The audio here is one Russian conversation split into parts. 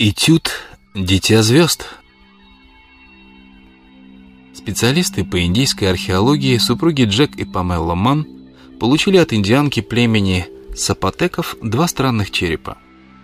Этюд «Дитя звезд». Специалисты по индийской археологии, супруги Джек и Памела Манн, получили от индианки племени сапотеков два странных черепа.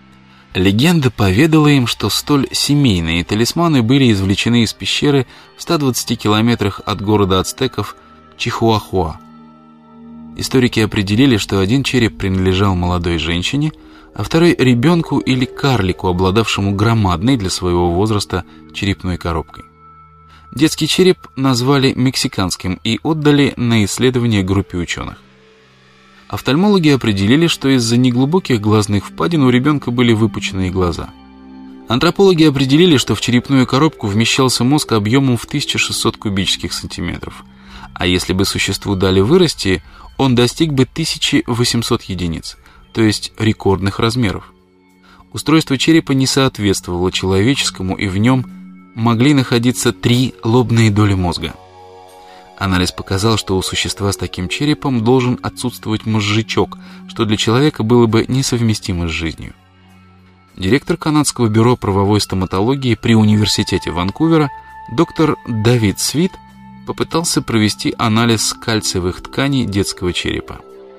Легенда поведала им, что столь семейные талисманы были извлечены из пещеры в 120 километрах от города ацтеков Чихуахуа. Историки определили, что один череп принадлежал молодой женщине, а второй — ребенку или карлику, обладавшему громадной для своего возраста черепной коробкой. Детский череп назвали мексиканским и отдали на исследование группе ученых. Офтальмологи определили, что из-за неглубоких глазных впадин у ребенка были выпученные глаза. Антропологи определили, что в черепную коробку вмещался мозг объемом в 1600 кубических сантиметров, а если бы существу дали вырасти, он достиг бы 1800 единиц, то есть рекордных размеров. Устройство черепа не соответствовало человеческому, и в нем могли находиться 3 лобные доли мозга. Анализ показал, что у существа с таким черепом должен отсутствовать мозжечок, что для человека было бы несовместимо с жизнью. Директор Канадского бюро правовой стоматологии при университете Ванкувера доктор Давид Свит попытался провести анализ кальциевых тканей детского черепа.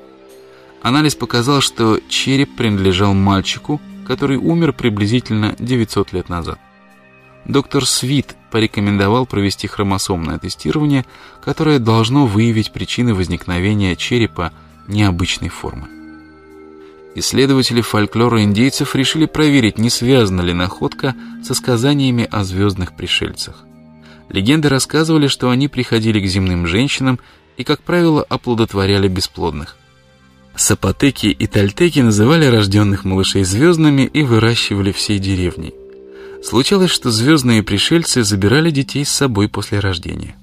Анализ показал, что череп принадлежал мальчику, который умер приблизительно 900 лет назад. Доктор Свит порекомендовал провести хромосомное тестирование, которое должно выявить причины возникновения черепа необычной формы. Исследователи фольклора индейцев решили проверить, не связана ли находка со сказаниями о звездных пришельцах. Легенды рассказывали, что они приходили к земным женщинам и, как правило, оплодотворяли бесплодных. Сапотеки и тальтеки называли рожденных малышей звездными и выращивали всей деревней. Случалось, что звездные пришельцы забирали детей с собой после рождения.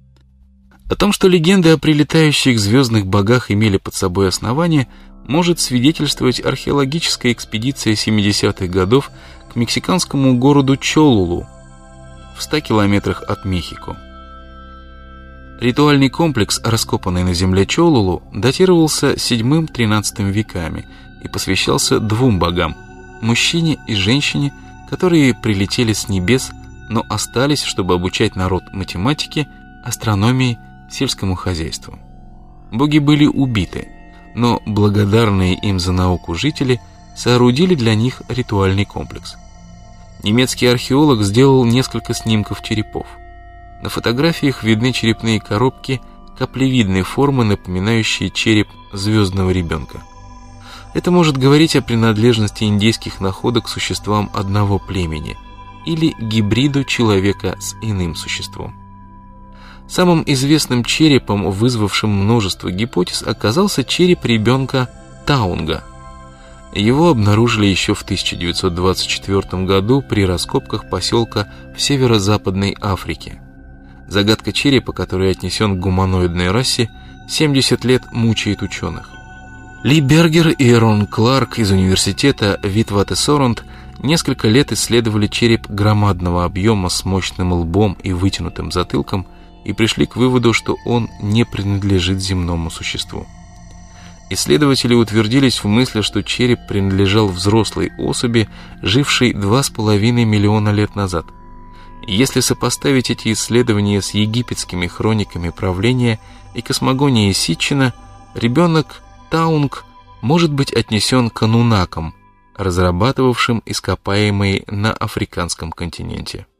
О том, что легенды о прилетающих звездных богах имели под собой основание, может свидетельствовать археологическая экспедиция 70-х годов к мексиканскому городу Чолулу в 100 километрах от Мехико. Ритуальный комплекс, раскопанный на земле Чолулу, датировался VII-XIII веками и посвящался 2 богам – мужчине и женщине, которые прилетели с небес, но остались, чтобы обучать народ математике, астрономии, сельскому хозяйству. Боги были убиты, но благодарные им за науку жители соорудили для них ритуальный комплекс. Немецкий археолог сделал несколько снимков черепов. На фотографиях видны черепные коробки каплевидной формы, напоминающие череп звездного ребенка. Это может говорить о принадлежности индейских находок к существам одного племени или гибриду человека с иным существом. Самым известным черепом, вызвавшим множество гипотез, оказался череп ребенка Таунга. Его обнаружили еще в 1924 году при раскопках поселка в северо-западной Африке. Загадка черепа, который отнесен к гуманоидной расе, 70 лет мучает ученых. Ли Бергер и Рон Кларк из университета Витватесоранд несколько лет исследовали череп громадного объема с мощным лбом и вытянутым затылком и пришли к выводу, что он не принадлежит земному существу. Исследователи утвердились в мысли, что череп принадлежал взрослой особи, жившей 2,5 миллиона лет назад. Если сопоставить эти исследования с египетскими хрониками правления и космогонией Ситчина, ребенок Таунг может быть отнесен к ануннакам, разрабатывавшим ископаемые на африканском континенте.